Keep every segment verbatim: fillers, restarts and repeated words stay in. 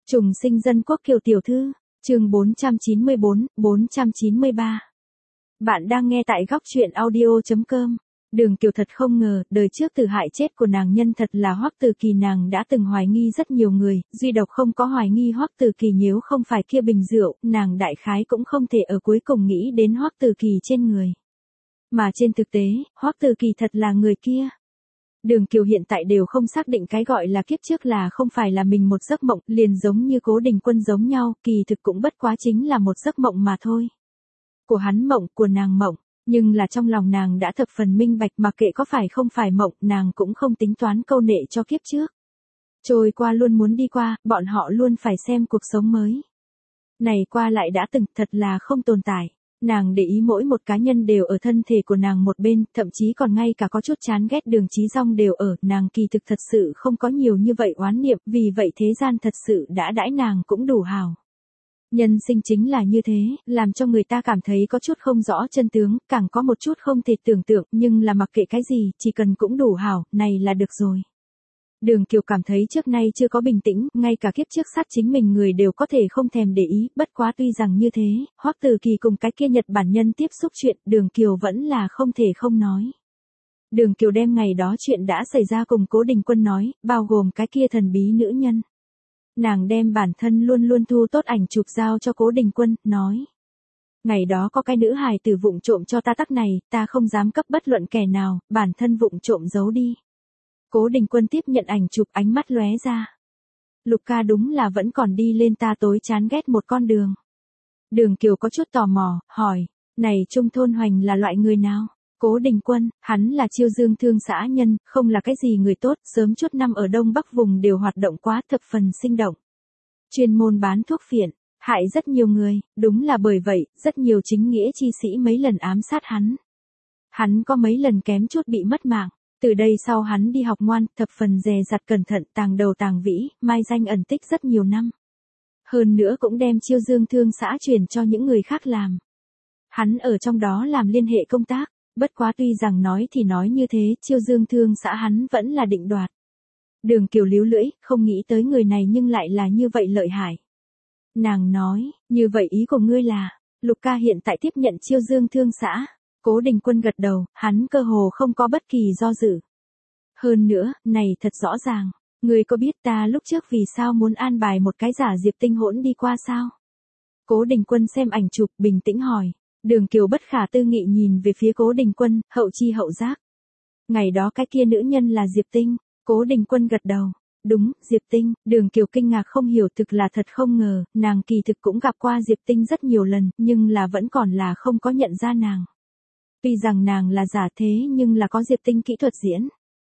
Trùng sinh dân quốc Kiều tiểu thư, chương bốn trăm chín mươi bốn, bốn trăm chín mươi ba. Bạn đang nghe tại góc truyện audio chấm com. Đường Kiều thật không ngờ, đời trước từ hại chết của nàng nhân thật là Hoắc Từ Kỳ. Nàng đã từng hoài nghi rất nhiều người, duy độc không có hoài nghi Hoắc Từ Kỳ. Nếu không phải kia bình rượu, nàng đại khái cũng không thể ở cuối cùng nghĩ đến Hoắc Từ Kỳ trên người. Mà trên thực tế, Hoắc Từ Kỳ thật là người kia. Đường Kiều hiện tại đều không xác định cái gọi là kiếp trước là không phải là mình một giấc mộng, liền giống như Cố Đình Quân giống nhau, kỳ thực cũng bất quá chính là một giấc mộng mà thôi. Của hắn mộng, của nàng mộng, nhưng là trong lòng nàng đã thập phần minh bạch, mặc kệ có phải không phải mộng, nàng cũng không tính toán câu nệ cho kiếp trước. Trôi qua luôn muốn đi qua, bọn họ luôn phải xem cuộc sống mới. Này qua lại đã từng, thật là không tồn tại. Nàng để ý mỗi một cá nhân đều ở thân thể của nàng một bên, thậm chí còn ngay cả có chút chán ghét Đường Chí Dong đều ở, nàng kỳ thực thật sự không có nhiều như vậy oán niệm, vì vậy thế gian thật sự đã đãi nàng cũng đủ hào. Nhân sinh chính là như thế, làm cho người ta cảm thấy có chút không rõ chân tướng, càng có một chút không thể tưởng tượng, nhưng là mặc kệ cái gì, chỉ cần cũng đủ hảo, này là được rồi. Đường Kiều cảm thấy trước nay chưa có bình tĩnh, ngay cả kiếp trước sát chính mình người đều có thể không thèm để ý, bất quá tuy rằng như thế, Hoắc Từ Kỳ cùng cái kia Nhật Bản nhân tiếp xúc chuyện, Đường Kiều vẫn là không thể không nói. Đường Kiều đem ngày đó chuyện đã xảy ra cùng Cố Đình Quân nói, bao gồm cái kia thần bí nữ nhân. Nàng đem bản thân luôn luôn thu tốt ảnh chụp giao cho Cố Đình Quân, nói. Ngày đó có cái nữ hài tử vụng trộm cho ta tắc này, ta không dám cấp bất luận kẻ nào, bản thân vụng trộm giấu đi. Cố Đình Quân tiếp nhận ảnh chụp, ánh mắt lóe ra. Lục ca đúng là vẫn còn đi lên ta tối chán ghét một con đường. Đường Kiều có chút tò mò, hỏi, này Trung Thôn Hoành là loại người nào? Cố Đình Quân, hắn là Chiêu Dương thương xã nhân, không là cái gì người tốt, sớm chút năm ở Đông Bắc vùng đều hoạt động quá thập phần sinh động. Chuyên môn bán thuốc phiện, hại rất nhiều người, đúng là bởi vậy, rất nhiều chính nghĩa chi sĩ mấy lần ám sát hắn. Hắn có mấy lần kém chút bị mất mạng, từ đây sau hắn đi học ngoan, thập phần dè dặt cẩn thận, tàng đầu tàng vĩ, mai danh ẩn tích rất nhiều năm. Hơn nữa cũng đem Chiêu Dương thương xã truyền cho những người khác làm. Hắn ở trong đó làm liên hệ công tác. Bất quá tuy rằng nói thì nói như thế, Chiêu Dương thương xã hắn vẫn là định đoạt. Đường Kiều líu lưỡi, không nghĩ tới người này nhưng lại là như vậy lợi hại. Nàng nói, như vậy ý của ngươi là, Lục ca hiện tại tiếp nhận Chiêu Dương thương xã. Cố Đình Quân gật đầu, hắn cơ hồ không có bất kỳ do dự. Hơn nữa, này thật rõ ràng, ngươi có biết ta lúc trước vì sao muốn an bài một cái giả Diệp Tinh hỗn đi qua sao? Cố Đình Quân xem ảnh chụp, bình tĩnh hỏi. Đường Kiều bất khả tư nghị nhìn về phía Cố Đình Quân, hậu chi hậu giác. Ngày đó cái kia nữ nhân là Diệp Tinh, Cố Đình Quân gật đầu. Đúng, Diệp Tinh, Đường Kiều kinh ngạc không hiểu, thực là thật không ngờ, nàng kỳ thực cũng gặp qua Diệp Tinh rất nhiều lần, nhưng là vẫn còn là không có nhận ra nàng. Tuy rằng nàng là giả thế nhưng là có Diệp Tinh kỹ thuật diễn.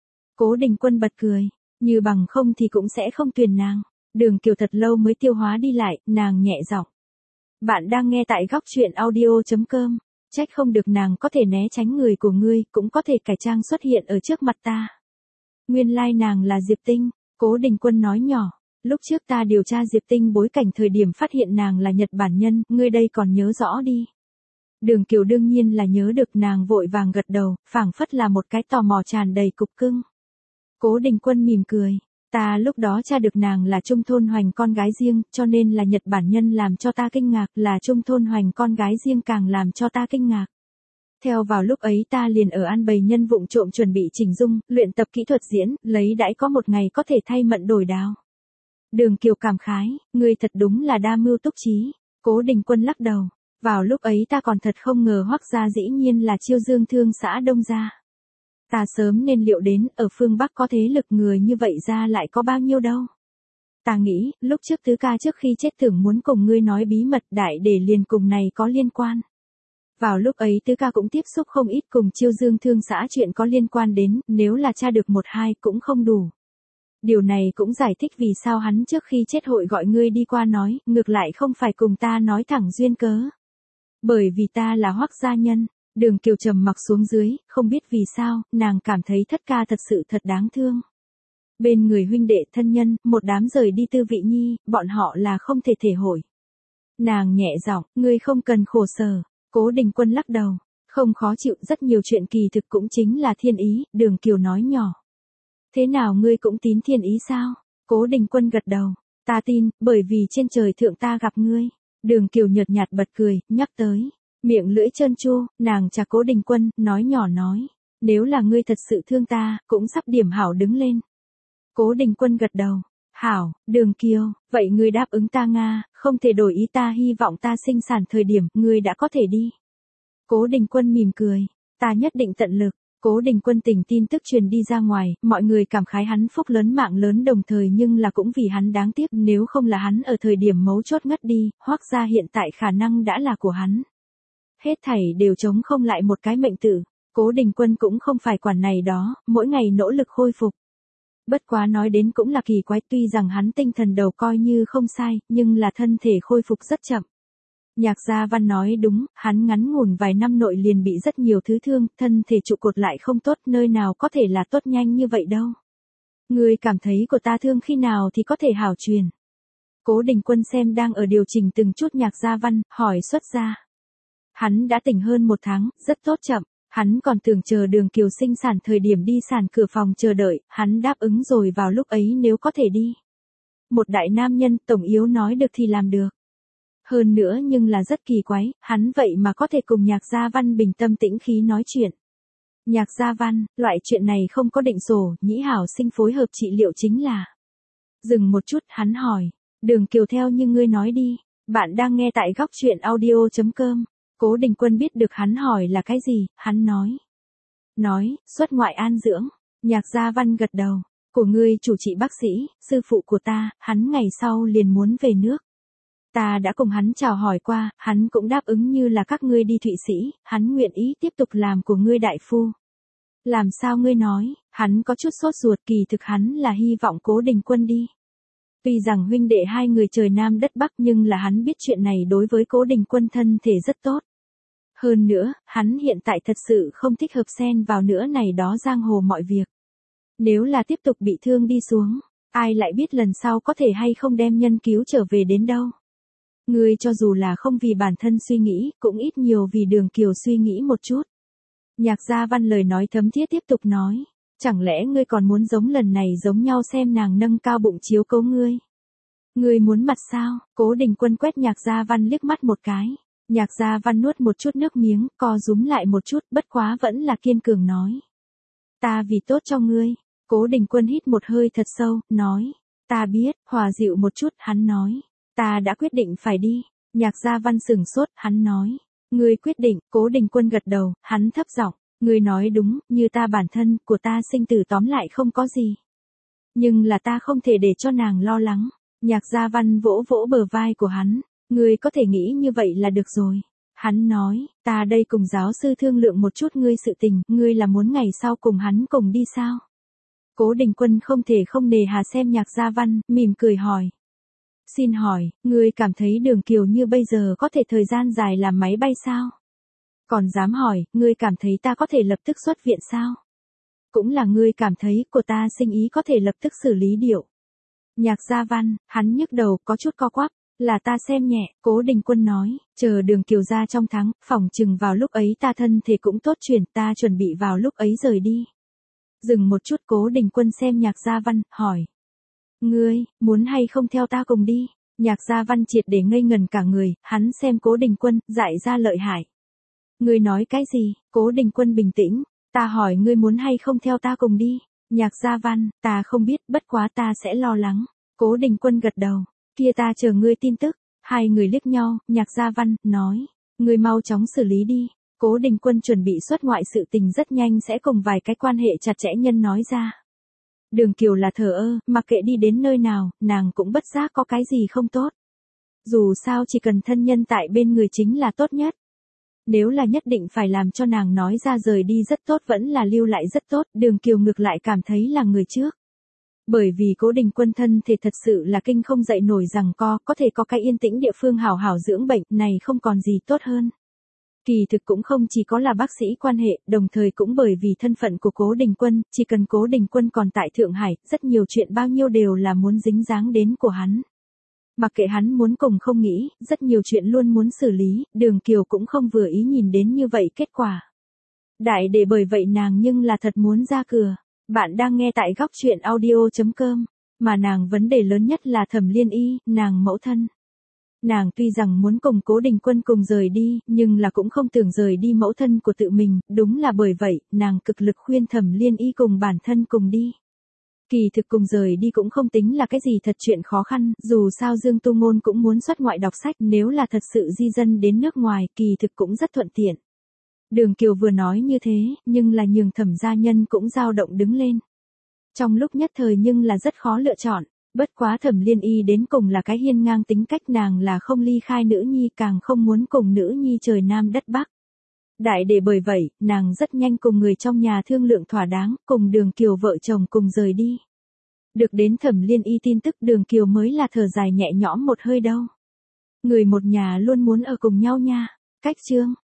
Cố Đình Quân bật cười, như bằng không thì cũng sẽ không tuyển nàng. Đường Kiều thật lâu mới tiêu hóa đi lại, nàng nhẹ giọng. Bạn đang nghe tại góc truyện audio chấm com, trách không được nàng có thể né tránh người của ngươi, cũng có thể cải trang xuất hiện ở trước mặt ta. Nguyên lai nàng là Diệp Tinh, Cố Đình Quân nói nhỏ, lúc trước ta điều tra Diệp Tinh bối cảnh thời điểm phát hiện nàng là Nhật Bản nhân, ngươi đây còn nhớ rõ đi. Đường Kiều đương nhiên là nhớ được, nàng vội vàng gật đầu, phảng phất là một cái tò mò tràn đầy cục cưng. Cố Đình Quân mỉm cười. Ta lúc đó tra được nàng là Trung Thôn Hoành con gái riêng, cho nên là Nhật Bản nhân làm cho ta kinh ngạc, là Trung Thôn Hoành con gái riêng càng làm cho ta kinh ngạc. Theo vào lúc ấy ta liền ở an bày nhân vụng trộm chuẩn bị chỉnh dung, luyện tập kỹ thuật diễn, lấy đãi có một ngày có thể thay mận đổi đao. Đường Kiều cảm khái, ngươi thật đúng là đa mưu túc trí. Cố Đình Quân lắc đầu, vào lúc ấy ta còn thật không ngờ Hoắc gia dĩ nhiên là Chiêu Dương thương xã Đông gia. Ta sớm nên liệu đến, ở phương Bắc có thế lực người như vậy ra lại có bao nhiêu đâu. Ta nghĩ, lúc trước tứ ca trước khi chết tưởng muốn cùng ngươi nói bí mật, đại để liền cùng này có liên quan. Vào lúc ấy tứ ca cũng tiếp xúc không ít cùng Chiêu Dương thương xã chuyện có liên quan đến, nếu là tra được một hai cũng không đủ. Điều này cũng giải thích vì sao hắn trước khi chết hội gọi ngươi đi qua nói, ngược lại không phải cùng ta nói thẳng duyên cớ. Bởi vì ta là Hoắc gia nhân. Đường Kiều trầm mặc xuống dưới, không biết vì sao, nàng cảm thấy thất ca thật sự thật đáng thương. Bên người huynh đệ thân nhân, một đám rời đi Tư Vị Nhi, bọn họ là không thể thể hội. Nàng nhẹ giọng, ngươi không cần khổ sở. Cố Đình Quân lắc đầu, không khó chịu, rất nhiều chuyện kỳ thực cũng chính là thiên ý. Đường Kiều nói nhỏ. Thế nào ngươi cũng tín thiên ý sao? Cố Đình Quân gật đầu. Ta tin, bởi vì trên trời thượng ta gặp ngươi. Đường Kiều nhợt nhạt bật cười, nhắc tới. Miệng lưỡi trơn tru, nàng chà Cố Đình Quân, nói nhỏ nói. Nếu là ngươi thật sự thương ta, cũng sắp điểm hảo đứng lên. Cố Đình Quân gật đầu. Hảo, Đường Kiều, vậy ngươi đáp ứng ta Nga, không thể đổi ý ta hy vọng ta sinh sản thời điểm, ngươi đã có thể đi. Cố Đình Quân mỉm cười. Ta nhất định tận lực. Cố Đình Quân tình tin tức truyền đi ra ngoài, mọi người cảm khái hắn phúc lớn mạng lớn đồng thời nhưng là cũng vì hắn đáng tiếc nếu không là hắn ở thời điểm mấu chốt ngất đi, Hoắc gia hiện tại khả năng đã là của hắn. Hết thảy đều chống không lại một cái mệnh tử. Cố Đình Quân cũng không phải quản này đó, mỗi ngày nỗ lực khôi phục. Bất quá nói đến cũng là kỳ quái, tuy rằng hắn tinh thần đầu coi như không sai, nhưng là thân thể khôi phục rất chậm. Nhạc Gia Văn nói đúng, hắn ngắn ngủn vài năm nội liền bị rất nhiều thứ thương, thân thể trụ cột lại không tốt, nơi nào có thể là tốt nhanh như vậy đâu. Ngươi cảm thấy của ta thương khi nào thì có thể hảo truyền. Cố Đình Quân xem đang ở điều chỉnh từng chút Nhạc Gia Văn, hỏi xuất ra. Hắn đã tỉnh hơn một tháng, rất tốt chậm, hắn còn tưởng chờ Đường Kiều sinh sản thời điểm đi sản cửa phòng chờ đợi, hắn đáp ứng rồi vào lúc ấy nếu có thể đi. Một đại nam nhân, tổng yếu nói được thì làm được. Hơn nữa nhưng là rất kỳ quái, hắn vậy mà có thể cùng Nhạc Gia Văn bình tâm tĩnh khí nói chuyện. Nhạc Gia Văn, loại chuyện này không có định sổ, Nhĩ Hảo sinh phối hợp trị liệu chính là. Dừng một chút, hắn hỏi. Đường Kiều theo như ngươi nói đi, bạn đang nghe tại góc chuyện audio chấm com. Cố Đình Quân biết được hắn hỏi là cái gì, hắn nói. Nói, xuất ngoại an dưỡng. Nhạc Gia Văn gật đầu. Của ngươi chủ trị bác sĩ, sư phụ của ta, hắn ngày sau liền muốn về nước. Ta đã cùng hắn chào hỏi qua, hắn cũng đáp ứng như là các ngươi đi Thụy Sĩ, hắn nguyện ý tiếp tục làm của ngươi đại phu. Làm sao ngươi nói, hắn có chút sốt ruột, kỳ thực hắn là hy vọng Cố Đình Quân đi. Tuy rằng huynh đệ hai người trời Nam đất Bắc nhưng là hắn biết chuyện này đối với Cố Đình Quân thân thể rất tốt. Hơn nữa, hắn hiện tại thật sự không thích hợp xen vào nữa này đó giang hồ mọi việc. Nếu là tiếp tục bị thương đi xuống, ai lại biết lần sau có thể hay không đem nhân cứu trở về đến đâu. Ngươi cho dù là không vì bản thân suy nghĩ, cũng ít nhiều vì Đường Kiều suy nghĩ một chút. Nhạc Gia Văn lời nói thấm thiết tiếp tục nói. Chẳng lẽ ngươi còn muốn giống lần này giống nhau xem nàng nâng cao bụng chiếu cố ngươi? Ngươi muốn mặt sao? Cố Đình Quân quét Nhạc Gia Văn liếc mắt một cái. Nhạc Gia Văn nuốt một chút nước miếng, co rúm lại một chút, bất quá vẫn là kiên cường nói. Ta vì tốt cho ngươi. Cố Đình Quân hít một hơi thật sâu, nói. Ta biết, hòa dịu một chút, hắn nói. Ta đã quyết định phải đi. Nhạc Gia Văn sừng sốt, hắn nói. Ngươi quyết định, Cố Đình Quân gật đầu, hắn thấp giọng. Ngươi nói đúng, như ta bản thân, của ta sinh tử tóm lại không có gì. Nhưng là ta không thể để cho nàng lo lắng. Nhạc Gia Văn vỗ vỗ bờ vai của hắn. Ngươi có thể nghĩ như vậy là được rồi. Hắn nói, ta đây cùng giáo sư thương lượng một chút ngươi sự tình, ngươi là muốn ngày sau cùng hắn cùng đi sao? Cố Đình Quân không thể không nề hà xem Nhạc Gia Văn, mỉm cười hỏi. Xin hỏi, ngươi cảm thấy Đường Kiều như bây giờ có thể thời gian dài làm máy bay sao? Còn dám hỏi, ngươi cảm thấy ta có thể lập tức xuất viện sao? Cũng là ngươi cảm thấy của ta sinh ý có thể lập tức xử lý điệu. Nhạc Gia Văn, hắn nhức đầu có chút co quắp, là ta xem nhẹ, Cố Đình Quân nói, chờ Đường Kiều ra trong tháng, phòng chừng vào lúc ấy ta thân thể cũng tốt chuyển, ta chuẩn bị vào lúc ấy rời đi. Dừng một chút Cố Đình Quân xem Nhạc Gia Văn, hỏi. Ngươi, muốn hay không theo ta cùng đi? Nhạc Gia Văn triệt để ngây ngần cả người, hắn xem Cố Đình Quân, dại ra lợi hại. Ngươi nói cái gì? Cố Đình Quân bình tĩnh, ta hỏi ngươi muốn hay không theo ta cùng đi? Nhạc Gia Văn, ta không biết, bất quá ta sẽ lo lắng. Cố Đình Quân gật đầu, kia ta chờ ngươi tin tức. Hai người liếc nhau, Nhạc Gia Văn, nói, ngươi mau chóng xử lý đi. Cố Đình Quân chuẩn bị xuất ngoại sự tình rất nhanh sẽ cùng vài cái quan hệ chặt chẽ nhân nói ra. Đường Kiều là thờ ơ, mặc kệ đi đến nơi nào, nàng cũng bất giác có cái gì không tốt. Dù sao chỉ cần thân nhân tại bên người chính là tốt nhất. Nếu là nhất định phải làm cho nàng nói ra rời đi rất tốt vẫn là lưu lại rất tốt, Đường Kiều ngược lại cảm thấy là người trước. Bởi vì Cố Đình Quân thân thể thật sự là kinh không dậy nổi rằng co, có thể có cái yên tĩnh địa phương hảo hảo dưỡng bệnh, này không còn gì tốt hơn. Kỳ thực cũng không chỉ có là bác sĩ quan hệ, đồng thời cũng bởi vì thân phận của Cố Đình Quân, chỉ cần Cố Đình Quân còn tại Thượng Hải, rất nhiều chuyện bao nhiêu đều là muốn dính dáng đến của hắn. Mặc kệ hắn muốn cùng không nghĩ, rất nhiều chuyện luôn muốn xử lý, Đường Kiều cũng không vừa ý nhìn đến như vậy kết quả. Đại để bởi vậy nàng nhưng là thật muốn ra cửa. Bạn đang nghe tại góc chuyện audio chấm com. Mà nàng vấn đề lớn nhất là Thẩm Liên Y, nàng mẫu thân. Nàng tuy rằng muốn cùng Cố Đình Quân cùng rời đi, nhưng là cũng không tưởng rời đi mẫu thân của tự mình, đúng là bởi vậy, nàng cực lực khuyên Thẩm Liên Y cùng bản thân cùng đi. Kỳ thực cùng rời đi cũng không tính là cái gì thật chuyện khó khăn, dù sao Dương Tu Ngôn cũng muốn xuất ngoại đọc sách, nếu là thật sự di dân đến nước ngoài, kỳ thực cũng rất thuận tiện. Đường Kiều vừa nói như thế, nhưng là nhường Thẩm gia nhân cũng dao động đứng lên. Trong lúc nhất thời nhưng là rất khó lựa chọn, bất quá Thẩm Liên Y đến cùng là cái hiên ngang tính cách, nàng là không ly khai nữ nhi, càng không muốn cùng nữ nhi trời nam đất bắc. Đại để bởi vậy, nàng rất nhanh cùng người trong nhà thương lượng thỏa đáng, cùng Đường Kiều vợ chồng cùng rời đi. Được đến Thẩm Liên Y tin tức, Đường Kiều mới là thở dài nhẹ nhõm một hơi đâu. Người một nhà luôn muốn ở cùng nhau nha. Cách chương